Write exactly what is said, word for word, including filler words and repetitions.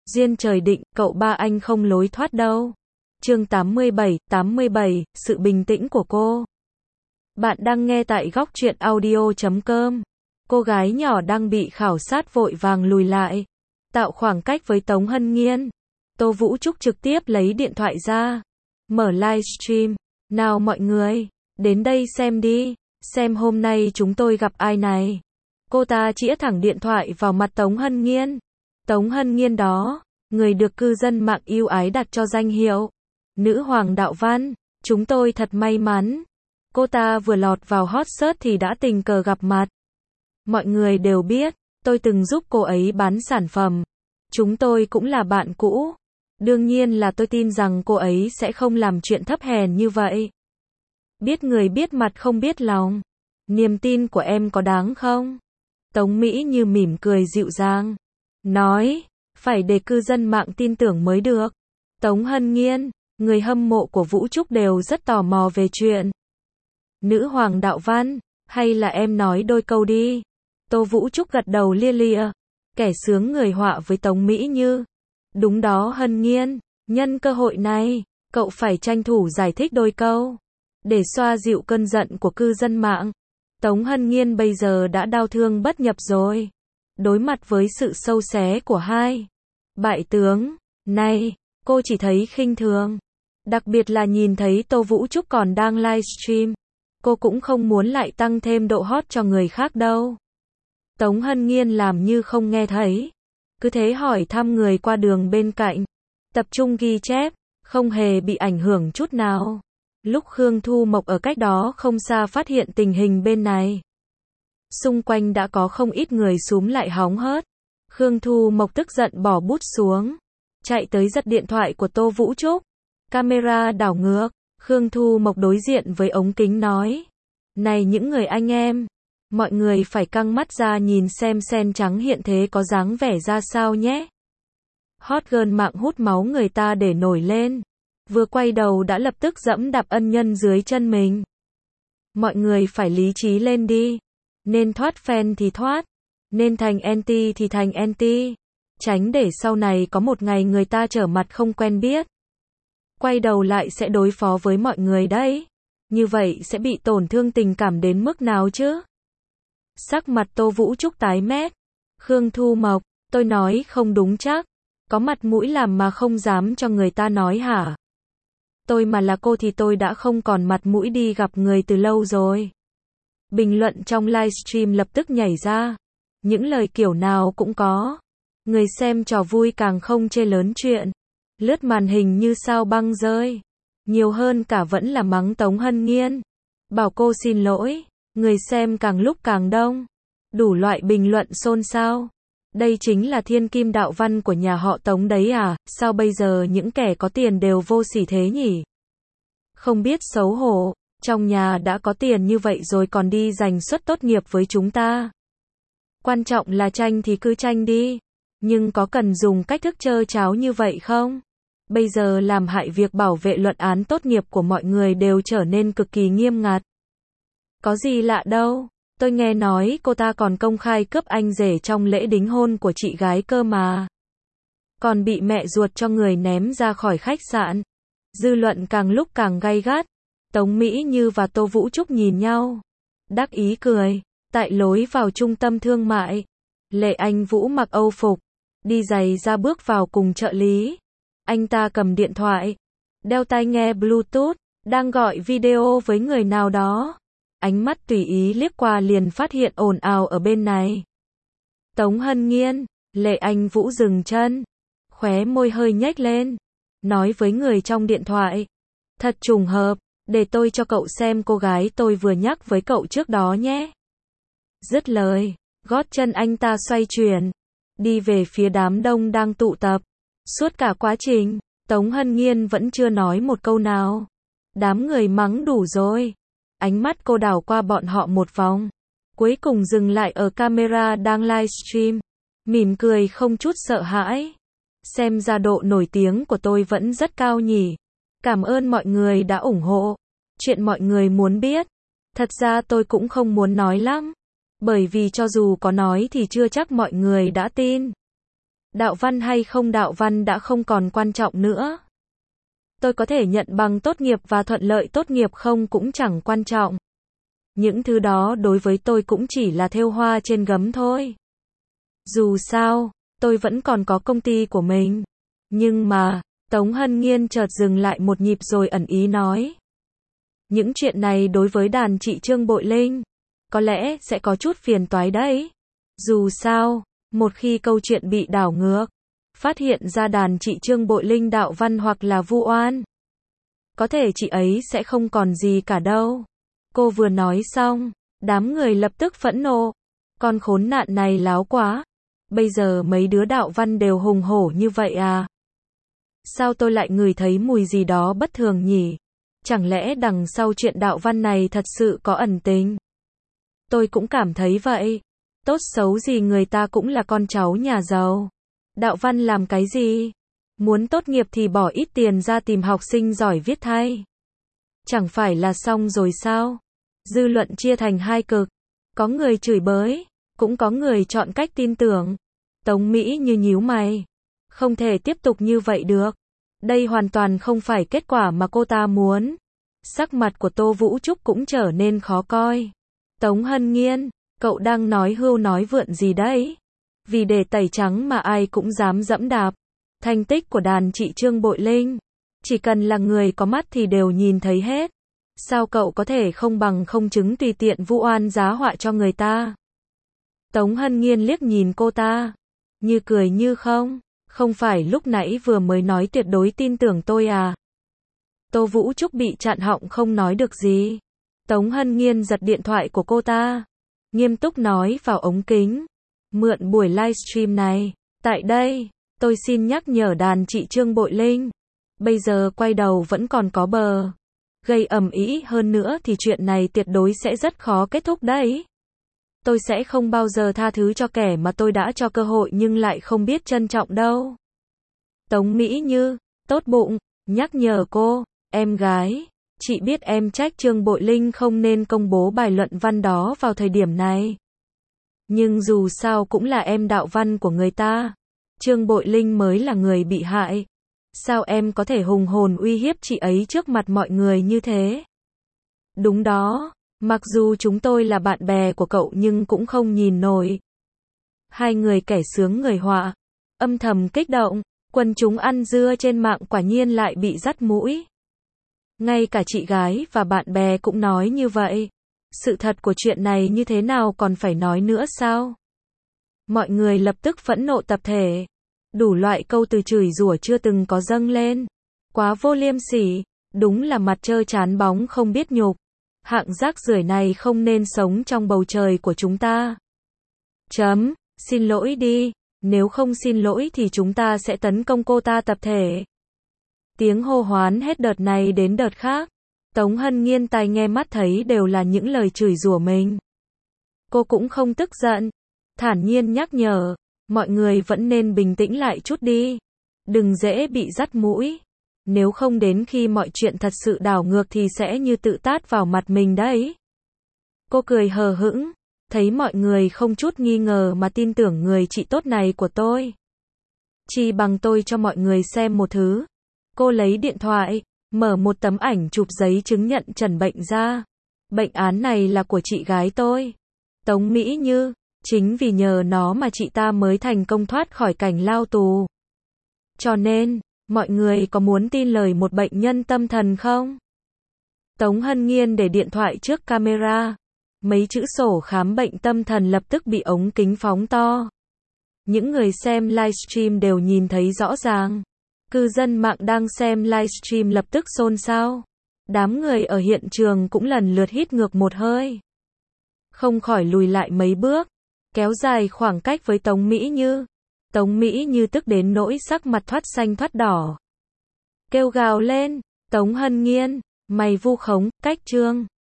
Duyên trời định, cậu ba anh không lối thoát đâu. Chương tám mươi bảy, tám mươi bảy, sự bình tĩnh của cô. Bạn đang nghe tại góc truyện audio chấm com. Cô gái nhỏ đang bị khảo sát vội vàng lùi lại, tạo khoảng cách với Tống Hân Nghiên. Tô Vũ Trúc trực tiếp lấy điện thoại ra, mở livestream. Nào mọi người, đến đây xem đi, xem hôm nay chúng tôi gặp ai này. Cô ta chĩa thẳng điện thoại vào mặt Tống Hân Nghiên. Tống Hân Nghiên đó, người được cư dân mạng yêu ái đặt cho danh hiệu Nữ Hoàng Đạo Văn. Chúng tôi thật may mắn. Cô ta vừa lọt vào hot search thì đã tình cờ gặp mặt. Mọi người đều biết, tôi từng giúp cô ấy bán sản phẩm. Chúng tôi cũng là bạn cũ. Đương nhiên là tôi tin rằng cô ấy sẽ không làm chuyện thấp hèn như vậy. Biết người biết mặt không biết lòng. Niềm tin của em có đáng không? Tống Mỹ Như mỉm cười dịu dàng, nói, phải để cư dân mạng tin tưởng mới được. Tống Hân Nghiên, người hâm mộ của Vũ Trúc đều rất tò mò về chuyện Nữ Hoàng Đạo Văn, hay là em nói đôi câu đi. Tô Vũ Trúc gật đầu lia lịa, kẻ sướng người họa với Tống Mỹ Như. Đúng đó Hân Nghiên, nhân cơ hội này, cậu phải tranh thủ giải thích đôi câu, để xoa dịu cơn giận của cư dân mạng. Tống Hân Nghiên bây giờ đã đau thương bất nhập rồi. Đối mặt với sự sâu xé của hai bại tướng này, cô chỉ thấy khinh thường. Đặc biệt là nhìn thấy Tô Vũ Trúc còn đang livestream. Cô cũng không muốn lại tăng thêm độ hot cho người khác đâu. Tống Hân Nghiên làm như không nghe thấy, cứ thế hỏi thăm người qua đường bên cạnh, tập trung ghi chép, không hề bị ảnh hưởng chút nào. Lúc Khương Thu Mộc ở cách đó không xa phát hiện tình hình bên này, xung quanh đã có không ít người xúm lại hóng hớt. Khương Thu Mộc tức giận bỏ bút xuống, chạy tới giật điện thoại của Tô Vũ Trúc. Camera đảo ngược, Khương Thu Mộc đối diện với ống kính nói, này những người anh em, mọi người phải căng mắt ra nhìn xem sen trắng hiện thế có dáng vẻ ra sao nhé. Hot girl mạng hút máu người ta để nổi lên, vừa quay đầu đã lập tức dẫm đạp ân nhân dưới chân mình. Mọi người phải lý trí lên đi, nên thoát fan thì thoát, nên thành anti thì thành anti, tránh để sau này có một ngày người ta trở mặt không quen biết, quay đầu lại sẽ đối phó với mọi người đấy. Như vậy sẽ bị tổn thương tình cảm đến mức nào chứ? Sắc mặt Tô Vũ Trúc tái mét. Khương Thu Mộc, tôi nói không đúng chắc. Có mặt mũi làm mà không dám cho người ta nói hả? Tôi mà là cô thì tôi đã không còn mặt mũi đi gặp người từ lâu rồi. Bình luận trong livestream lập tức nhảy ra. Những lời kiểu nào cũng có. Người xem trò vui càng không chê lớn chuyện. Lướt màn hình như sao băng rơi. Nhiều hơn cả vẫn là mắng Tống Hân Nghiên, bảo cô xin lỗi. Người xem càng lúc càng đông. Đủ loại bình luận xôn xao. Đây chính là thiên kim đạo văn của nhà họ Tống đấy à, sao bây giờ những kẻ có tiền đều vô sỉ thế nhỉ? Không biết xấu hổ, trong nhà đã có tiền như vậy rồi còn đi giành suất tốt nghiệp với chúng ta. Quan trọng là tranh thì cứ tranh đi, nhưng có cần dùng cách thức trơ tráo như vậy không? Bây giờ làm hại việc bảo vệ luận án tốt nghiệp của mọi người đều trở nên cực kỳ nghiêm ngặt. Có gì lạ đâu, tôi nghe nói cô ta còn công khai cướp anh rể trong lễ đính hôn của chị gái cơ mà. Còn bị mẹ ruột cho người ném ra khỏi khách sạn. Dư luận càng lúc càng gay gắt. Tống Mỹ Như và Tô Vũ Trúc nhìn nhau, đắc ý cười. Tại lối vào trung tâm thương mại, Lệ Anh Vũ mặc Âu phục, đi giày ra bước vào cùng trợ lý. Anh ta cầm điện thoại, đeo tai nghe Bluetooth, đang gọi video với người nào đó. Ánh mắt tùy ý liếc qua liền phát hiện ồn ào ở bên này. Tống Hân Nghiên, Lệ Anh Vũ dừng chân, khóe môi hơi nhếch lên, nói với người trong điện thoại, thật trùng hợp, để tôi cho cậu xem cô gái tôi vừa nhắc với cậu trước đó nhé. Dứt lời, gót chân anh ta xoay chuyển, đi về phía đám đông đang tụ tập. Suốt cả quá trình, Tống Hân Nghiên vẫn chưa nói một câu nào. Đám người mắng đủ rồi. Ánh mắt cô đảo qua bọn họ một vòng, cuối cùng dừng lại ở camera đang livestream, mỉm cười không chút sợ hãi. Xem ra độ nổi tiếng của tôi vẫn rất cao nhỉ. Cảm ơn mọi người đã ủng hộ. Chuyện mọi người muốn biết, thật ra tôi cũng không muốn nói lắm, bởi vì cho dù có nói thì chưa chắc mọi người đã tin. Đạo văn hay không đạo văn đã không còn quan trọng nữa. Tôi có thể nhận bằng tốt nghiệp và thuận lợi tốt nghiệp không cũng chẳng quan trọng. Những thứ đó đối với tôi cũng chỉ là thêu hoa trên gấm thôi. Dù sao, tôi vẫn còn có công ty của mình. Nhưng mà, Tống Hân Nghiên chợt dừng lại một nhịp rồi ẩn ý nói. Những chuyện này đối với đàn chị Trương Bội Linh, có lẽ sẽ có chút phiền toái đấy. Dù sao, một khi câu chuyện bị đảo ngược, phát hiện ra đàn chị Trương Bội Linh đạo văn hoặc là vu oan, có thể chị ấy sẽ không còn gì cả đâu. Cô vừa nói xong, đám người lập tức phẫn nộ. Con khốn nạn này láo quá. Bây giờ mấy đứa đạo văn đều hùng hổ như vậy à? Sao tôi lại ngửi thấy mùi gì đó bất thường nhỉ? Chẳng lẽ đằng sau chuyện đạo văn này thật sự có ẩn tình? Tôi cũng cảm thấy vậy. Tốt xấu gì người ta cũng là con cháu nhà giàu. Đạo văn làm cái gì? Muốn tốt nghiệp thì bỏ ít tiền ra tìm học sinh giỏi viết thay. Chẳng phải là xong rồi sao? Dư luận chia thành hai cực. Có người chửi bới, cũng có người chọn cách tin tưởng. Tống Mỹ Như nhíu mày. Không thể tiếp tục như vậy được. Đây hoàn toàn không phải kết quả mà cô ta muốn. Sắc mặt của Tô Vũ Trúc cũng trở nên khó coi. Tống Hân Nghiên, cậu đang nói hưu nói vượn gì đấy? Vì để tẩy trắng mà ai cũng dám dẫm đạp. Thành tích của đàn chị Trương Bội Linh, chỉ cần là người có mắt thì đều nhìn thấy hết. Sao cậu có thể không bằng không chứng tùy tiện vu oan giá họa cho người ta? Tống Hân Nghiên liếc nhìn cô ta, như cười như không. Không phải lúc nãy vừa mới nói tuyệt đối tin tưởng tôi à? Tô Vũ Trúc bị chặn họng không nói được gì. Tống Hân Nghiên giật điện thoại của cô ta, nghiêm túc nói vào ống kính. Mượn buổi livestream này, tại đây, tôi xin nhắc nhở đàn chị Trương Bội Linh. Bây giờ quay đầu vẫn còn có bờ. Gây ầm ĩ hơn nữa thì chuyện này tuyệt đối sẽ rất khó kết thúc đấy. Tôi sẽ không bao giờ tha thứ cho kẻ mà tôi đã cho cơ hội nhưng lại không biết trân trọng đâu. Tống Mỹ Như, tốt bụng, nhắc nhở cô, em gái, chị biết em trách Trương Bội Linh không nên công bố bài luận văn đó vào thời điểm này. Nhưng dù sao cũng là em đạo văn của người ta. Trương Bội Linh mới là người bị hại. Sao em có thể hùng hồn uy hiếp chị ấy trước mặt mọi người như thế? Đúng đó, mặc dù chúng tôi là bạn bè của cậu nhưng cũng không nhìn nổi. Hai người kẻ sướng người họa, âm thầm kích động, quần chúng ăn dưa trên mạng quả nhiên lại bị dắt mũi. Ngay cả chị gái và bạn bè cũng nói như vậy. Sự thật của chuyện này như thế nào còn phải nói nữa sao? Mọi người lập tức phẫn nộ tập thể. Đủ loại câu từ chửi rủa chưa từng có dâng lên. Quá vô liêm sỉ, đúng là mặt trơ trán bóng không biết nhục. Hạng rác rưởi này không nên sống trong bầu trời của chúng ta. Chấm, xin lỗi đi, nếu không xin lỗi thì chúng ta sẽ tấn công cô ta tập thể. Tiếng hô hoán hết đợt này đến đợt khác. Tống Hân Nghiên tai nghe mắt thấy đều là những lời chửi rủa mình. Cô cũng không tức giận, thản nhiên nhắc nhở, mọi người vẫn nên bình tĩnh lại chút đi. Đừng dễ bị dắt mũi. Nếu không đến khi mọi chuyện thật sự đảo ngược thì sẽ như tự tát vào mặt mình đấy. Cô cười hờ hững, thấy mọi người không chút nghi ngờ mà tin tưởng người chị tốt này của tôi. Chỉ bằng tôi cho mọi người xem một thứ. Cô lấy điện thoại, mở một tấm ảnh chụp giấy chứng nhận trần bệnh ra. Bệnh án này là của chị gái tôi, Tống Mỹ Như. Chính vì nhờ nó mà chị ta mới thành công thoát khỏi cảnh lao tù. Cho nên, mọi người có muốn tin lời một bệnh nhân tâm thần không? Tống Hân Nghiên để điện thoại trước camera. Mấy chữ sổ khám bệnh tâm thần lập tức bị ống kính phóng to. Những người xem livestream đều nhìn thấy rõ ràng. Cư dân mạng đang xem livestream lập tức xôn xao. Đám người ở hiện trường cũng lần lượt hít ngược một hơi. Không khỏi lùi lại mấy bước, kéo dài khoảng cách với Tống Mỹ Như. Tống Mỹ Như tức đến nỗi sắc mặt thoát xanh thoát đỏ. Kêu gào lên, Tống Hân Nghiên, mày vu khống, cách Trương